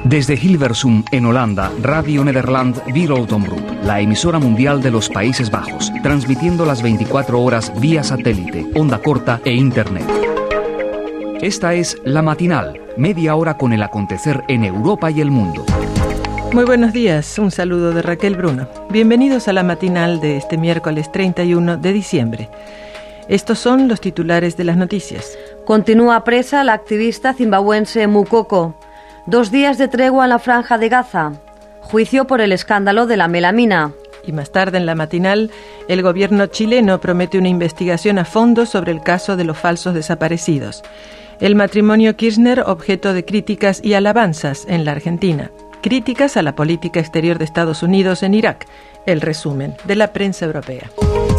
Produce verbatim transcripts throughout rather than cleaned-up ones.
Desde Hilversum, en Holanda, Radio Nederland Wereldomroep, la emisora mundial de los Países Bajos, transmitiendo las veinticuatro horas vía satélite, onda corta e internet. Esta es La Matinal, media hora con el acontecer en Europa y el mundo. Muy buenos días, un saludo de Raquel Bruno. Bienvenidos a La Matinal de este miércoles treinta y uno de diciembre. Estos son los titulares de las noticias. Continúa presa la activista zimbabuense Mukoko. Dos días de tregua en la Franja de Gaza. Juicio por el escándalo de la melamina. Y más tarde en La Matinal, el gobierno chileno promete una investigación a fondo sobre el caso de los falsos desaparecidos. El matrimonio Kirchner objeto de críticas y alabanzas en la Argentina. Críticas a la política exterior de Estados Unidos en Irak. El resumen de la prensa europea.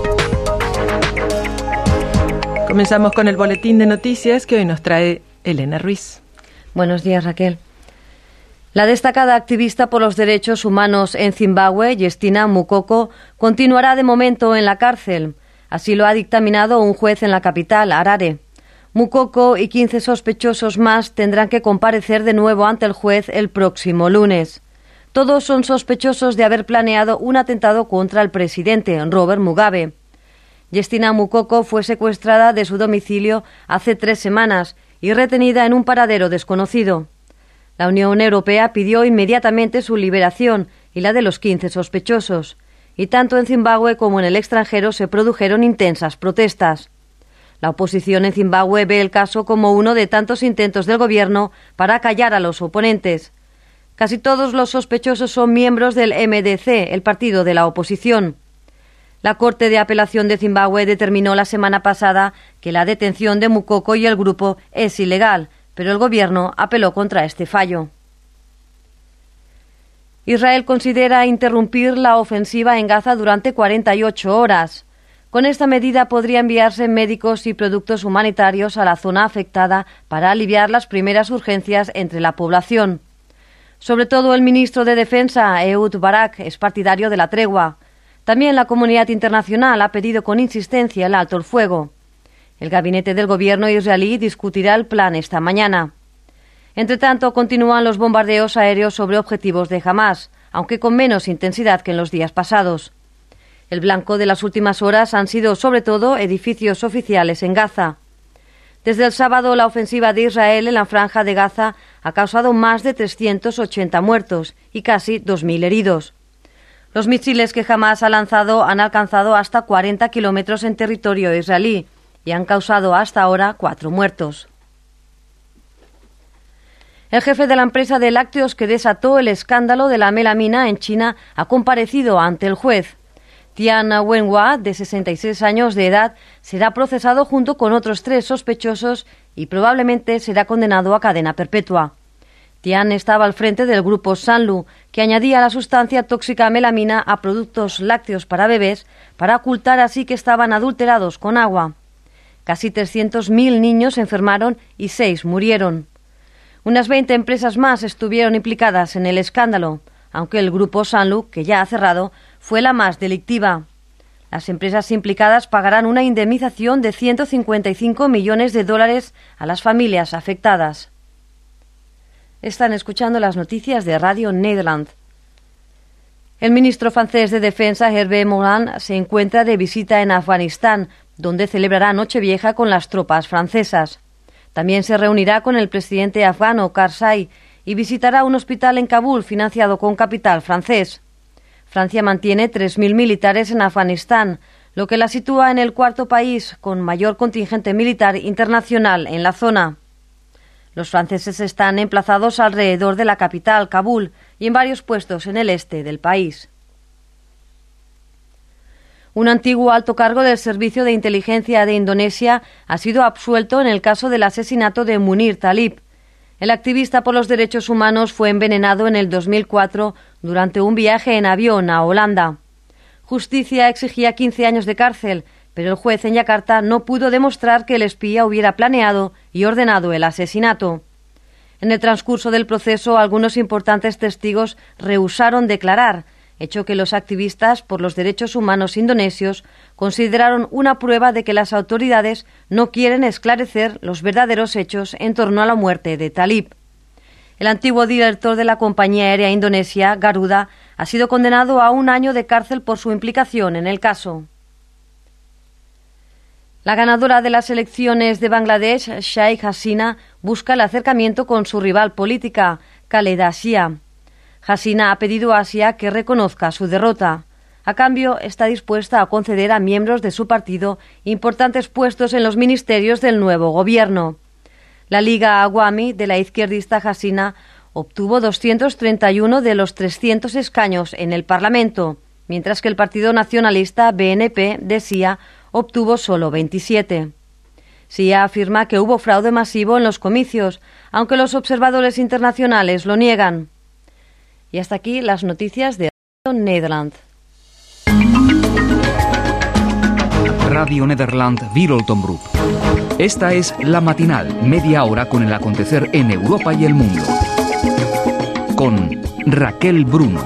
Comenzamos con el boletín de noticias que hoy nos trae Elena Ruiz. Buenos días, Raquel. La destacada activista por los derechos humanos en Zimbabue, Justina Mukoko, continuará de momento en la cárcel. Así lo ha dictaminado un juez en la capital, Harare. Mukoko y quince sospechosos más tendrán que comparecer de nuevo ante el juez el próximo lunes. Todos son sospechosos de haber planeado un atentado contra el presidente, Robert Mugabe. Justina Mukoko fue secuestrada de su domicilio hace tres semanas y retenida en un paradero desconocido. La Unión Europea pidió inmediatamente su liberación y la de los quince sospechosos, y tanto en Zimbabue como en el extranjero se produjeron intensas protestas. La oposición en Zimbabue ve el caso como uno de tantos intentos del gobierno para callar a los oponentes. Casi todos los sospechosos son miembros del M D C, el partido de la oposición. La Corte de Apelación de Zimbabue determinó la semana pasada que la detención de Mukoko y el grupo es ilegal, pero el gobierno apeló contra este fallo. Israel considera interrumpir la ofensiva en Gaza durante cuarenta y ocho horas. Con esta medida podría enviarse médicos y productos humanitarios a la zona afectada para aliviar las primeras urgencias entre la población. Sobre todo el ministro de Defensa, Ehud Barak, es partidario de la tregua. También la comunidad internacional ha pedido con insistencia el alto el fuego. El gabinete del gobierno israelí discutirá el plan esta mañana. Entre tanto, continúan los bombardeos aéreos sobre objetivos de Hamás, aunque con menos intensidad que en los días pasados. El blanco de las últimas horas han sido, sobre todo, edificios oficiales en Gaza. Desde el sábado, la ofensiva de Israel en la Franja de Gaza ha causado más de trescientos ochenta muertos y casi dos mil heridos. Los misiles que Hamás ha lanzado han alcanzado hasta cuarenta kilómetros en territorio israelí y han causado hasta ahora cuatro muertos. El jefe de la empresa de lácteos que desató el escándalo de la melamina en China ha comparecido ante el juez. Tian Wenhua, de sesenta y seis años de edad, será procesado junto con otros tres sospechosos y probablemente será condenado a cadena perpetua. Tian estaba al frente del grupo Sanlu, que añadía la sustancia tóxica melamina a productos lácteos para bebés para ocultar así que estaban adulterados con agua. Casi trescientos mil niños se enfermaron y seis murieron. Unas veinte empresas más estuvieron implicadas en el escándalo, aunque el grupo Sanlu, que ya ha cerrado, fue la más delictiva. Las empresas implicadas pagarán una indemnización de ciento cincuenta y cinco millones de dólares a las familias afectadas. Están escuchando las noticias de Radio Nederland. El ministro francés de Defensa, Hervé Morin, se encuentra de visita en Afganistán, donde celebrará Nochevieja con las tropas francesas. También se reunirá con el presidente afgano Karzai y visitará un hospital en Kabul financiado con capital francés. Francia mantiene tres mil militares en Afganistán, lo que la sitúa en el cuarto país con mayor contingente militar internacional en la zona. Los franceses están emplazados alrededor de la capital, Kabul, y en varios puestos en el este del país. Un antiguo alto cargo del Servicio de Inteligencia de Indonesia ha sido absuelto en el caso del asesinato de Munir Talib. El activista por los derechos humanos fue envenenado en el dos mil cuatro durante un viaje en avión a Holanda. Justicia exigía quince años de cárcel, pero el juez en Yakarta no pudo demostrar que el espía hubiera planeado y ordenado el asesinato. En el transcurso del proceso, algunos importantes testigos rehusaron declarar, hecho que los activistas por los derechos humanos indonesios consideraron una prueba de que las autoridades no quieren esclarecer los verdaderos hechos en torno a la muerte de Talib. El antiguo director de la compañía aérea indonesia, Garuda, ha sido condenado a un año de cárcel por su implicación en el caso. La ganadora de las elecciones de Bangladesh, Sheikh Hasina, busca el acercamiento con su rival política, Khaleda Zia. Hasina ha pedido a Zia que reconozca su derrota. A cambio, está dispuesta a conceder a miembros de su partido importantes puestos en los ministerios del nuevo gobierno. La Liga Awami de la izquierdista Hasina obtuvo doscientos treinta y uno de los trescientos escaños en el Parlamento, mientras que el Partido Nacionalista B N P de Zia obtuvo solo veintisiete. Zia afirma que hubo fraude masivo en los comicios, aunque los observadores internacionales lo niegan. Y hasta aquí las noticias de Radio Nederland. Radio Nederland Wereldomroep. Esta es La Matinal, media hora con el acontecer en Europa y el mundo. Con Raquel Bruno.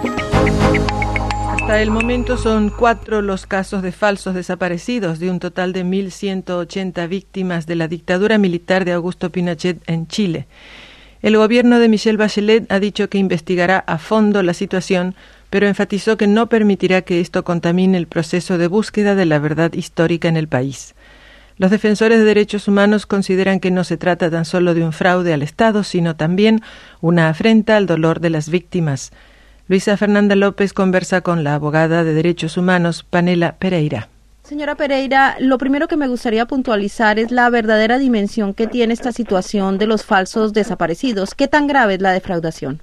Hasta el momento son cuatro los casos de falsos desaparecidos, de un total de mil ciento ochenta víctimas de la dictadura militar de Augusto Pinochet en Chile. El gobierno de Michelle Bachelet ha dicho que investigará a fondo la situación, pero enfatizó que no permitirá que esto contamine el proceso de búsqueda de la verdad histórica en el país. Los defensores de derechos humanos consideran que no se trata tan solo de un fraude al Estado, sino también una afrenta al dolor de las víctimas. Luisa Fernanda López conversa con la abogada de derechos humanos, Panela Pereira. Señora Pereira, lo primero que me gustaría puntualizar es la verdadera dimensión que tiene esta situación de los falsos desaparecidos. ¿Qué tan grave es la defraudación?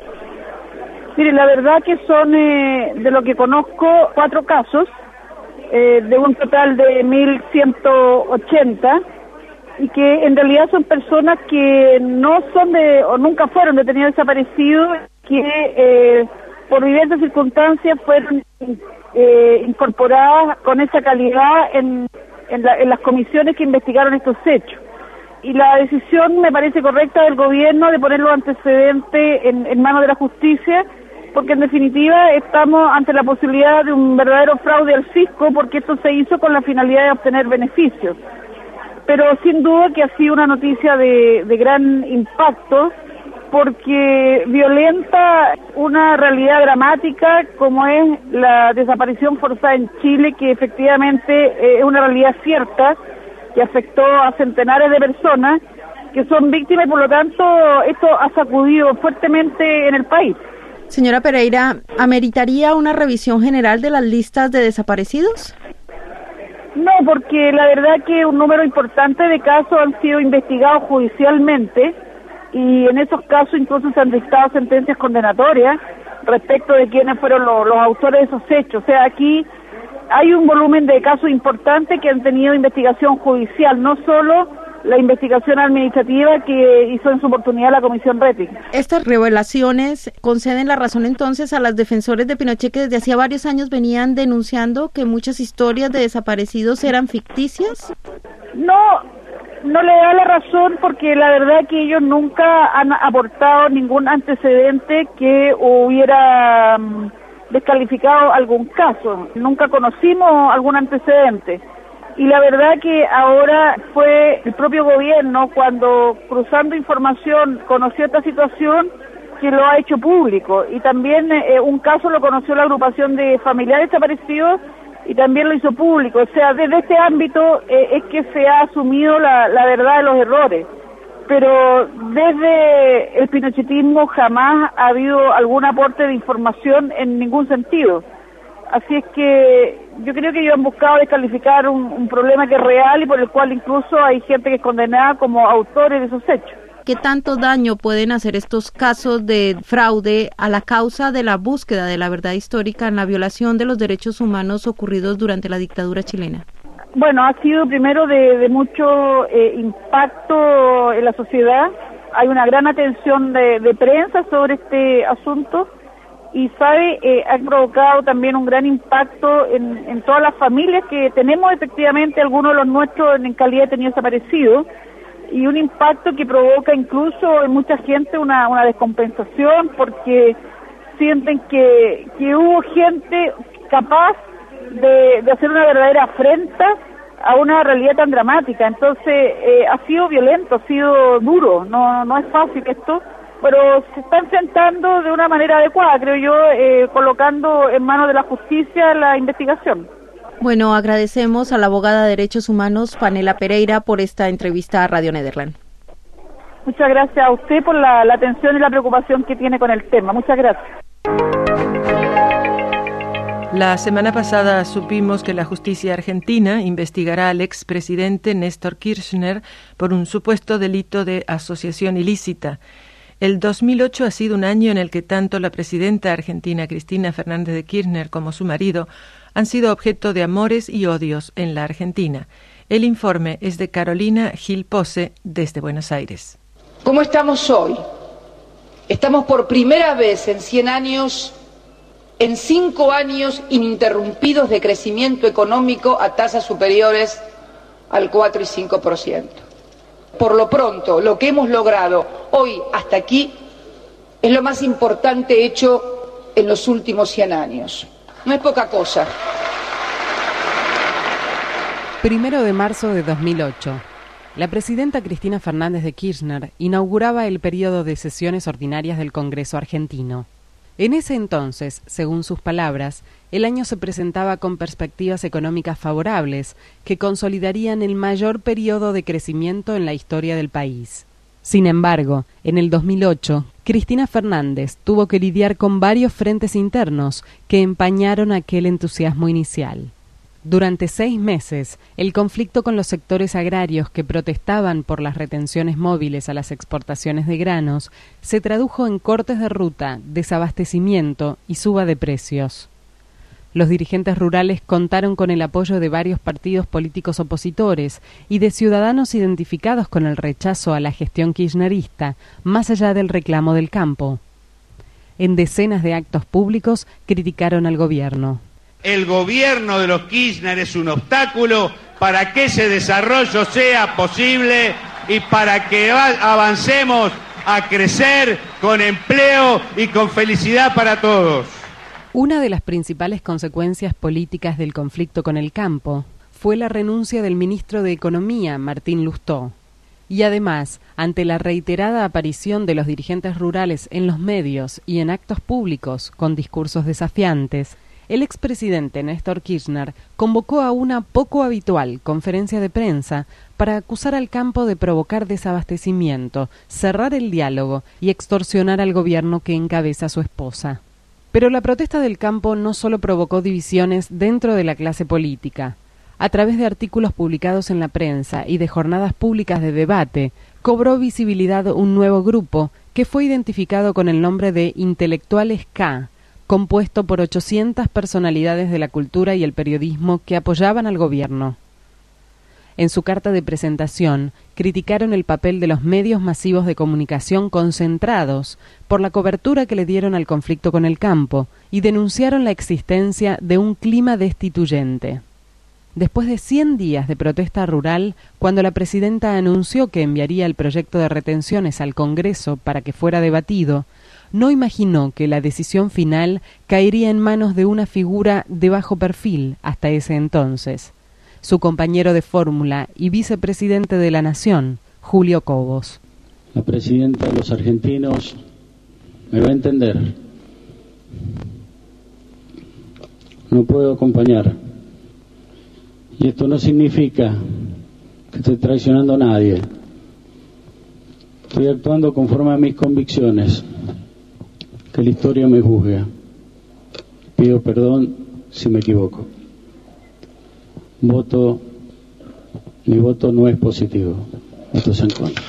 Mire, la verdad que son, eh, de lo que conozco, cuatro casos, eh, de un total de mil ciento ochenta, y que en realidad son personas que no son de, o nunca fueron detenidos desaparecidos, que eh, por diversas circunstancias fueron eh, incorporadas con esa calidad en, en, la, en las comisiones que investigaron estos hechos. Y la decisión me parece correcta del gobierno de poner los antecedentes en, en manos de la justicia, porque en definitiva estamos ante la posibilidad de un verdadero fraude al fisco, porque esto se hizo con la finalidad de obtener beneficios. Pero sin duda que ha sido una noticia de, de gran impacto, porque violenta una realidad dramática como es la desaparición forzada en Chile, que efectivamente es una realidad cierta, que afectó a centenares de personas que son víctimas y por lo tanto esto ha sacudido fuertemente en el país. Señora Pereira, ¿ameritaría una revisión general de las listas de desaparecidos? No, porque la verdad que un número importante de casos han sido investigados judicialmente y en esos casos incluso se han dictado sentencias condenatorias respecto de quiénes fueron los, los autores de esos hechos. O sea, aquí hay un volumen de casos importantes que han tenido investigación judicial, no solo la investigación administrativa que hizo en su oportunidad la Comisión Rettig. Estas revelaciones conceden la razón entonces a los defensores de Pinochet, que desde hacía varios años venían denunciando que muchas historias de desaparecidos eran ficticias. No, no le da la razón porque la verdad que ellos nunca han aportado ningún antecedente que hubiera um, descalificado algún caso. Nunca conocimos algún antecedente. Y la verdad que ahora fue el propio gobierno, cuando cruzando información conoció esta situación, que lo ha hecho público. Y también eh, un caso lo conoció la agrupación de familiares desaparecidos y también lo hizo público. O sea, desde este ámbito eh, es que se ha asumido la, la verdad de los errores. Pero desde el pinochetismo jamás ha habido algún aporte de información en ningún sentido. Así es que yo creo que ellos han buscado descalificar un, un problema que es real y por el cual incluso hay gente que es condenada como autores de esos hechos. ¿Qué tanto daño pueden hacer estos casos de fraude a la causa de la búsqueda de la verdad histórica en la violación de los derechos humanos ocurridos durante la dictadura chilena? Bueno, ha sido primero de, de mucho eh, impacto en la sociedad. Hay una gran atención de, de prensa sobre este asunto. Y sabe, eh, ha provocado también un gran impacto en, en todas las familias que tenemos efectivamente, algunos de los nuestros en calidad de detenidos desaparecidos, y un impacto que provoca incluso en mucha gente una, una descompensación porque sienten que, que hubo gente capaz de, de hacer una verdadera afrenta a una realidad tan dramática. Entonces eh, ha sido violento, ha sido duro, no, no es fácil esto. pero se está enfrentando de una manera adecuada, creo yo, eh, colocando en manos de la justicia la investigación. Bueno, agradecemos a la abogada de Derechos Humanos, Panela Pereira, por esta entrevista a Radio Nederland. Muchas gracias a usted por la, la atención y la preocupación que tiene con el tema. Muchas gracias. La semana pasada supimos que la justicia argentina investigará al expresidente Néstor Kirchner por un supuesto delito de asociación ilícita. El dos mil ocho ha sido un año en el que tanto la presidenta argentina Cristina Fernández de Kirchner como su marido han sido objeto de amores y odios en la Argentina. El informe es de Carolina Gil Pose desde Buenos Aires. ¿Cómo estamos hoy? Estamos por primera vez en cien años, en cinco años ininterrumpidos de crecimiento económico a tasas superiores al cuatro y cinco por ciento. Por lo pronto, lo que hemos logrado hoy hasta aquí es lo más importante hecho en los últimos cien años. No es poca cosa. Primero de marzo de dos mil ocho. La presidenta Cristina Fernández de Kirchner inauguraba el periodo de sesiones ordinarias del Congreso argentino. En ese entonces, según sus palabras, el año se presentaba con perspectivas económicas favorables que consolidarían el mayor periodo de crecimiento en la historia del país. Sin embargo, en el dos mil ocho, Cristina Fernández tuvo que lidiar con varios frentes internos que empañaron aquel entusiasmo inicial. Durante seis meses, el conflicto con los sectores agrarios que protestaban por las retenciones móviles a las exportaciones de granos se tradujo en cortes de ruta, desabastecimiento y suba de precios. Los dirigentes rurales contaron con el apoyo de varios partidos políticos opositores y de ciudadanos identificados con el rechazo a la gestión kirchnerista, más allá del reclamo del campo. En decenas de actos públicos criticaron al gobierno. El gobierno de los Kirchner es un obstáculo para que ese desarrollo sea posible y para que avancemos a crecer con empleo y con felicidad para todos. Una de las principales consecuencias políticas del conflicto con el campo fue la renuncia del ministro de Economía, Martín Lustó. Y además, ante la reiterada aparición de los dirigentes rurales en los medios y en actos públicos con discursos desafiantes, el expresidente Néstor Kirchner convocó a una poco habitual conferencia de prensa para acusar al campo de provocar desabastecimiento, cerrar el diálogo y extorsionar al gobierno que encabeza su esposa. Pero la protesta del campo no solo provocó divisiones dentro de la clase política. A través de artículos publicados en la prensa y de jornadas públicas de debate, cobró visibilidad un nuevo grupo que fue identificado con el nombre de Intelectuales K, compuesto por ochocientas personalidades de la cultura y el periodismo que apoyaban al gobierno. En su carta de presentación, criticaron el papel de los medios masivos de comunicación concentrados por la cobertura que le dieron al conflicto con el campo y denunciaron la existencia de un clima destituyente. Después de cien días de protesta rural, cuando la presidenta anunció que enviaría el proyecto de retenciones al Congreso para que fuera debatido, no imaginó que la decisión final caería en manos de una figura de bajo perfil hasta ese entonces, su compañero de fórmula y vicepresidente de la Nación, Julio Cobos. La presidenta de los argentinos me va a entender. No puedo acompañar. Y esto no significa que esté traicionando a nadie. Estoy actuando conforme a mis convicciones. Que la historia me juzgue. Pido perdón si me equivoco. Voto, mi voto no es positivo. Voto es en contra.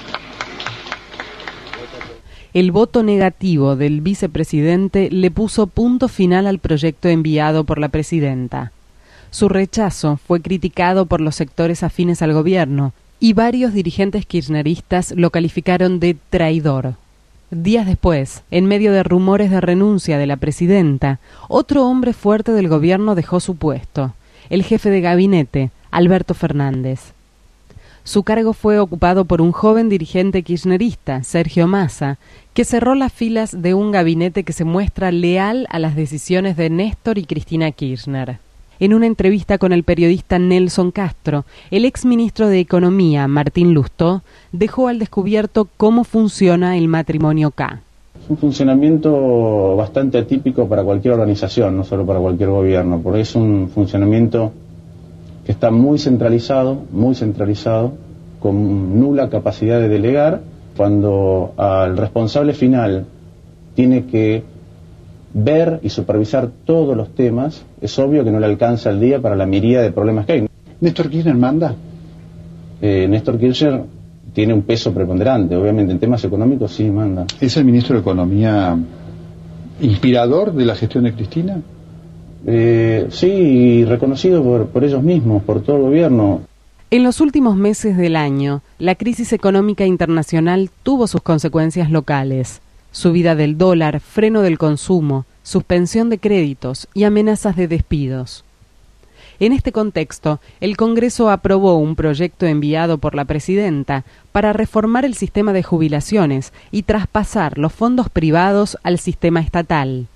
El voto negativo del vicepresidente le puso punto final al proyecto enviado por la presidenta. Su rechazo fue criticado por los sectores afines al gobierno y varios dirigentes kirchneristas lo calificaron de traidor. Días después, en medio de rumores de renuncia de la presidenta, otro hombre fuerte del gobierno dejó su puesto, el jefe de gabinete, Alberto Fernández. Su cargo fue ocupado por un joven dirigente kirchnerista, Sergio Massa, que cerró las filas de un gabinete que se muestra leal a las decisiones de Néstor y Cristina Kirchner. En una entrevista con el periodista Nelson Castro, el exministro de Economía, Martín Lustó, dejó al descubierto cómo funciona el matrimonio K. Es un funcionamiento bastante atípico para cualquier organización, no solo para cualquier gobierno, porque es un funcionamiento que está muy centralizado, muy centralizado, con nula capacidad de delegar. Cuando al responsable final tiene que ver y supervisar todos los temas, es obvio que no le alcanza el día para la miríada de problemas que hay. ¿Néstor Kirchner manda? Eh, Néstor Kirchner tiene un peso preponderante, obviamente en temas económicos sí manda. ¿Es el ministro de Economía inspirador de la gestión de Cristina? Eh, sí, reconocido por, por ellos mismos, por todo el gobierno. En los últimos meses del año, la crisis económica internacional tuvo sus consecuencias locales. Subida del dólar, freno del consumo, suspensión de créditos y amenazas de despidos. En este contexto, el Congreso aprobó un proyecto enviado por la presidenta para reformar el sistema de jubilaciones y traspasar los fondos privados al sistema estatal.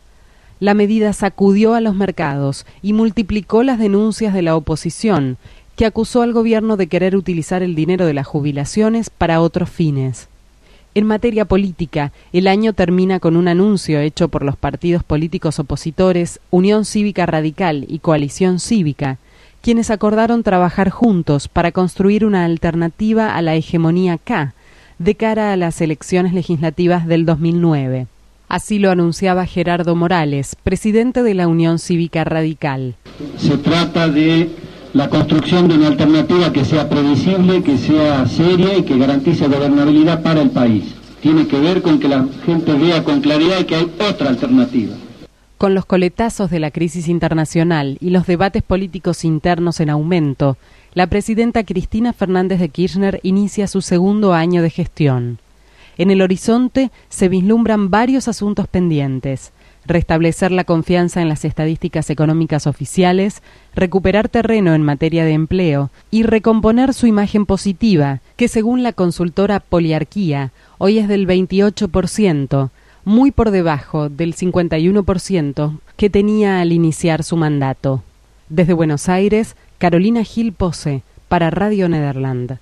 La medida sacudió a los mercados y multiplicó las denuncias de la oposición, que acusó al gobierno de querer utilizar el dinero de las jubilaciones para otros fines. En materia política, el año termina con un anuncio hecho por los partidos políticos opositores Unión Cívica Radical y Coalición Cívica, quienes acordaron trabajar juntos para construir una alternativa a la hegemonía K de cara a las elecciones legislativas del dos mil nueve. Así lo anunciaba Gerardo Morales, presidente de la Unión Cívica Radical. Se trata de la construcción de una alternativa que sea previsible, que sea seria y que garantice gobernabilidad para el país. Tiene que ver con que la gente vea con claridad que hay otra alternativa. Con los coletazos de la crisis internacional y los debates políticos internos en aumento, la presidenta Cristina Fernández de Kirchner inicia su segundo año de gestión. En el horizonte se vislumbran varios asuntos pendientes: restablecer la confianza en las estadísticas económicas oficiales, recuperar terreno en materia de empleo y recomponer su imagen positiva, que según la consultora Poliarquía, hoy es del veintiocho por ciento, muy por debajo del cincuenta y uno por ciento que tenía al iniciar su mandato. Desde Buenos Aires, Carolina Gil Pose, para Radio Nederland.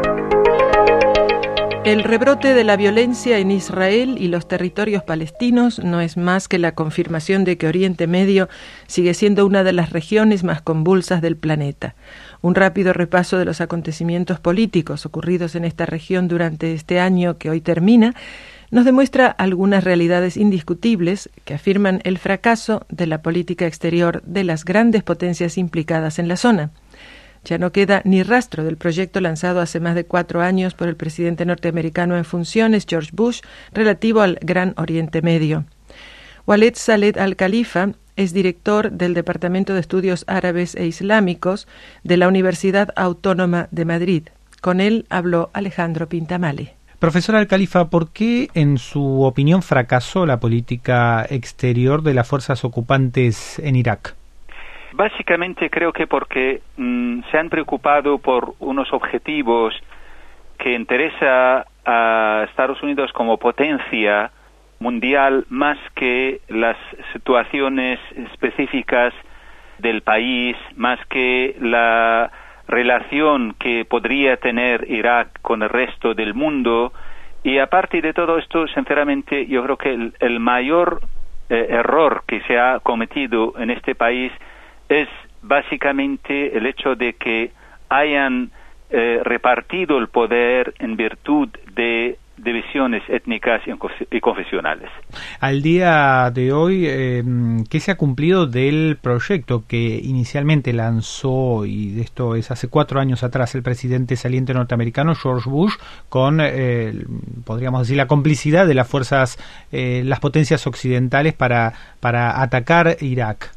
El rebrote de la violencia en Israel y los territorios palestinos no es más que la confirmación de que Oriente Medio sigue siendo una de las regiones más convulsas del planeta. Un rápido repaso de los acontecimientos políticos ocurridos en esta región durante este año que hoy termina nos demuestra algunas realidades indiscutibles que afirman el fracaso de la política exterior de las grandes potencias implicadas en la zona. Ya no queda ni rastro del proyecto lanzado hace más de cuatro años por el presidente norteamericano en funciones, George Bush, relativo al Gran Oriente Medio. Waled Saleh Al-Khalifa es director del Departamento de Estudios Árabes e Islámicos de la Universidad Autónoma de Madrid. Con él habló Alejandro Pintamale. Profesor Al-Khalifa, ¿por qué, en su opinión, fracasó la política exterior de las fuerzas ocupantes en Irak? Básicamente creo que porque mmm, se han preocupado por unos objetivos que interesa a Estados Unidos como potencia mundial más que las situaciones específicas del país, más que la relación que podría tener Irak con el resto del mundo. Y aparte de todo esto, sinceramente, yo creo que el, el mayor eh, error que se ha cometido en este país es básicamente el hecho de que hayan eh, repartido el poder en virtud de divisiones étnicas y confesionales. Al día de hoy, eh, ¿qué se ha cumplido del proyecto que inicialmente lanzó, y esto es hace cuatro años atrás, el presidente saliente norteamericano George Bush, con, eh, podríamos decir, la complicidad de las fuerzas, eh, las potencias occidentales para, para atacar Irak?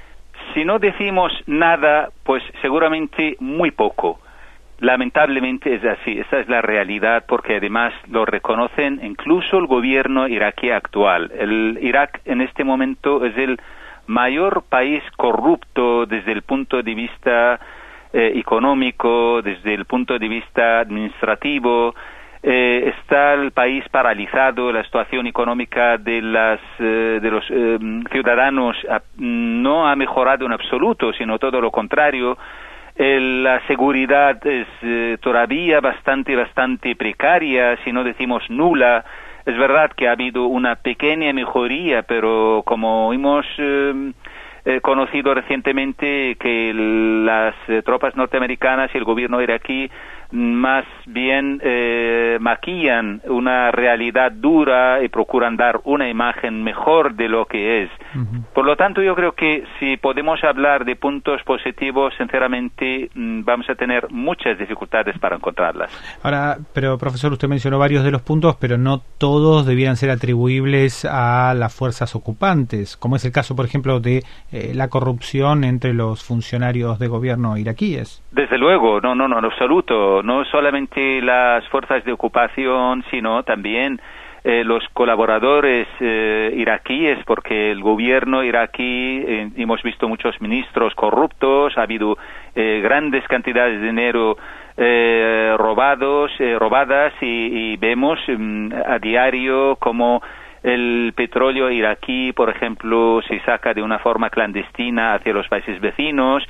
Si no decimos nada, pues seguramente muy poco. Lamentablemente es así, esa es la realidad, porque además lo reconocen incluso el gobierno iraquí actual. El Irak en este momento es el mayor país corrupto desde el punto de vista eh, económico, desde el punto de vista administrativo. Eh, está el país paralizado, la situación económica de las eh, de los eh, ciudadanos ha, no ha mejorado en absoluto, sino todo lo contrario. Eh, la seguridad es eh, todavía bastante bastante precaria, si no decimos nula. Es verdad que ha habido una pequeña mejoría, pero como hemos eh, eh, conocido recientemente que las eh, tropas norteamericanas y el gobierno iraquí más bien eh, maquillan una realidad dura y procuran dar una imagen mejor de lo que es. Uh-huh. Por lo tanto, yo creo que si podemos hablar de puntos positivos, sinceramente vamos a tener muchas dificultades para encontrarlas. Ahora, pero profesor, usted mencionó varios de los puntos, pero no todos debieran ser atribuibles a las fuerzas ocupantes, como es el caso, por ejemplo, de eh, la corrupción entre los funcionarios de gobierno iraquíes. Desde luego, no, no, no, en absoluto. No solamente las fuerzas de ocupación, sino también eh, los colaboradores eh, iraquíes, porque el gobierno iraquí, eh, hemos visto muchos ministros corruptos, ha habido eh, grandes cantidades de dinero eh, robados, eh, robadas y, y vemos mm, a diario como el petróleo iraquí, por ejemplo, se saca de una forma clandestina hacia los países vecinos.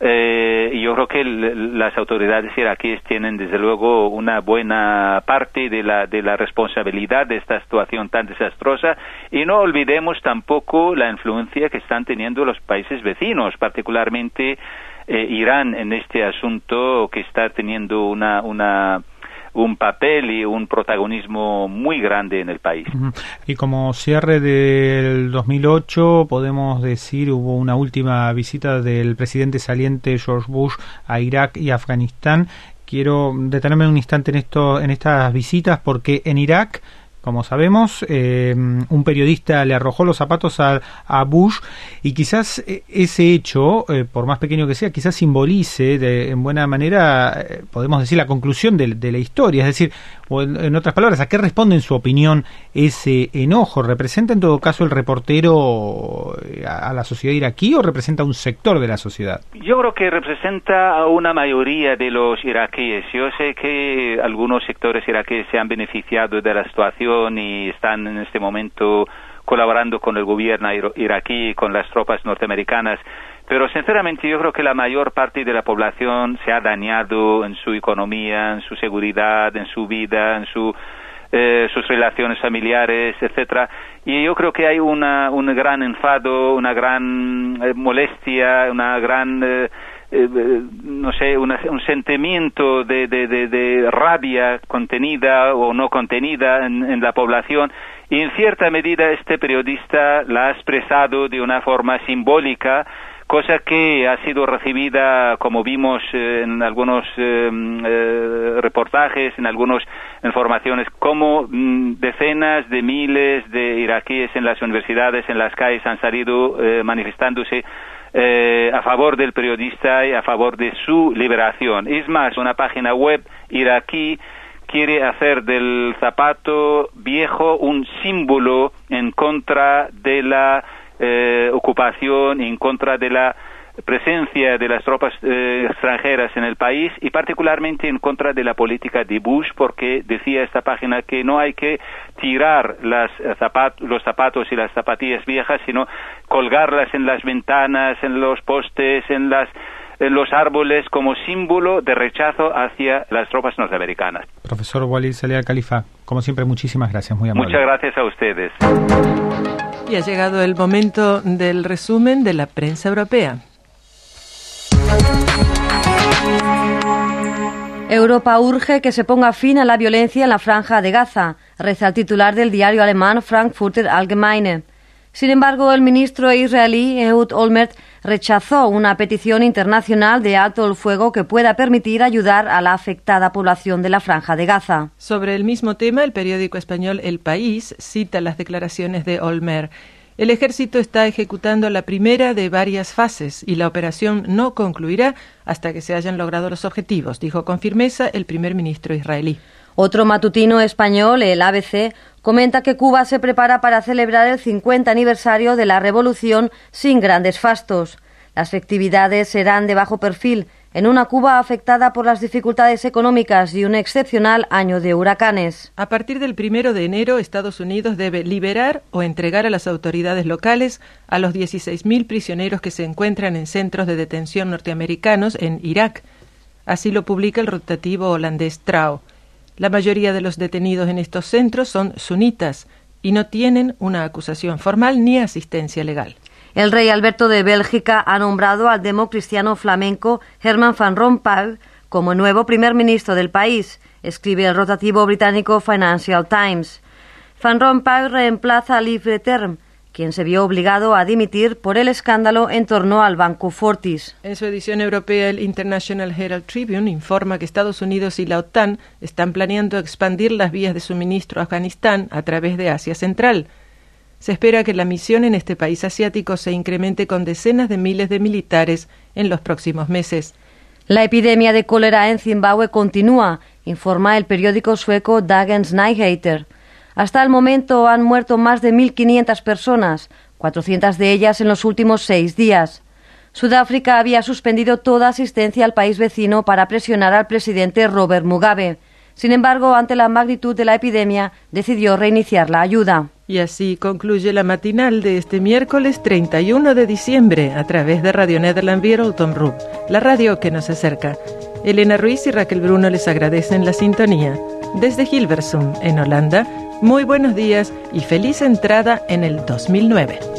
Eh, yo creo que el, las autoridades iraquíes tienen desde luego una buena parte de la de la responsabilidad de esta situación tan desastrosa, y no olvidemos tampoco la influencia que están teniendo los países vecinos, particularmente eh, Irán en este asunto, que está teniendo una una un papel y un protagonismo muy grande en el país. Y como cierre del dos mil ocho, podemos decir, hubo una última visita del presidente saliente George Bush a Irak y Afganistán. Quiero detenerme un instante en esto, en estas visitas, porque en Irak, como sabemos, eh, un periodista le arrojó los zapatos a, a Bush, y quizás ese hecho, eh, por más pequeño que sea, quizás simbolice de, en buena manera, eh, podemos decir, la conclusión de, de la historia. Es decir, o en, en otras palabras, ¿a qué responde en su opinión ese enojo? ¿Representa en todo caso el reportero a, a la sociedad iraquí o representa un sector de la sociedad? Yo creo que representa a una mayoría de los iraquíes. Yo sé que algunos sectores iraquíes se han beneficiado de la situación y están en este momento colaborando con el gobierno iraquí, con las tropas norteamericanas, pero sinceramente yo creo que la mayor parte de la población se ha dañado en su economía, en su seguridad, en su vida, en su eh, sus relaciones familiares, etcétera. Y yo creo que hay una un gran enfado, una gran eh, molestia, una gran eh, Eh, no sé, una, un sentimiento de, de, de, de rabia contenida o no contenida en, en la población, y en cierta medida este periodista la ha expresado de una forma simbólica, cosa que ha sido recibida, como vimos eh, en algunos eh, eh, reportajes, en algunas informaciones, como mm, decenas de miles de iraquíes en las universidades, en las calles han salido eh, manifestándose Eh, a favor del periodista y a favor de su liberación. Es más, una página web iraquí quiere hacer del zapato viejo un símbolo en contra de la eh, ocupación, en contra de la presencia de las tropas eh, extranjeras en el país, y particularmente en contra de la política de Bush, porque decía esta página que no hay que tirar las zapat- los zapatos y las zapatillas viejas, sino colgarlas en las ventanas, en los postes, en las en los árboles, como símbolo de rechazo hacia las tropas norteamericanas. Profesor Walid Saleh Al-Khalifa, como siempre, muchísimas gracias, muy amable. Muchas gracias a ustedes. Y ha llegado el momento del resumen de la prensa europea. Europa urge que se ponga fin a la violencia en la Franja de Gaza, reza el titular del diario alemán Frankfurter Allgemeine. Sin embargo, el ministro israelí Ehud Olmert rechazó una petición internacional de alto el fuego que pueda permitir ayudar a la afectada población de la Franja de Gaza. Sobre el mismo tema, el periódico español El País cita las declaraciones de Olmert. El ejército está ejecutando la primera de varias fases y la operación no concluirá hasta que se hayan logrado los objetivos, dijo con firmeza el primer ministro israelí. Otro matutino español, el A B C, comenta que Cuba se prepara para celebrar el cincuenta aniversario de la revolución sin grandes fastos. Las festividades serán de bajo perfil, en una Cuba afectada por las dificultades económicas y un excepcional año de huracanes. A partir del primero de enero, Estados Unidos debe liberar o entregar a las autoridades locales a los dieciséis mil prisioneros que se encuentran en centros de detención norteamericanos en Irak. Así lo publica el rotativo holandés Trouw. La mayoría de los detenidos en estos centros son sunitas y no tienen una acusación formal ni asistencia legal. El rey Alberto de Bélgica ha nombrado al democristiano flamenco Herman Van Rompuy como nuevo primer ministro del país, escribe el rotativo británico Financial Times. Van Rompuy reemplaza a Yves Leterme, quien se vio obligado a dimitir por el escándalo en torno al Banco Fortis. En su edición europea, el International Herald Tribune informa que Estados Unidos y la OTAN están planeando expandir las vías de suministro a Afganistán a través de Asia Central. Se espera que la misión en este país asiático se incremente con decenas de miles de militares en los próximos meses. La epidemia de cólera en Zimbabue continúa, informa el periódico sueco Dagens Nyheter. Hasta el momento han muerto más de mil quinientas personas, cuatrocientas de ellas en los últimos seis días. Sudáfrica había suspendido toda asistencia al país vecino para presionar al presidente Robert Mugabe. Sin embargo, ante la magnitud de la epidemia, decidió reiniciar la ayuda. Y así concluye la matinal de este miércoles treinta y uno de diciembre a través de Radio Nederland Wereldomroep, la radio que nos acerca. Elena Ruiz y Raquel Bruno les agradecen la sintonía. Desde Hilversum, en Holanda, muy buenos días y feliz entrada en el dos mil nueve.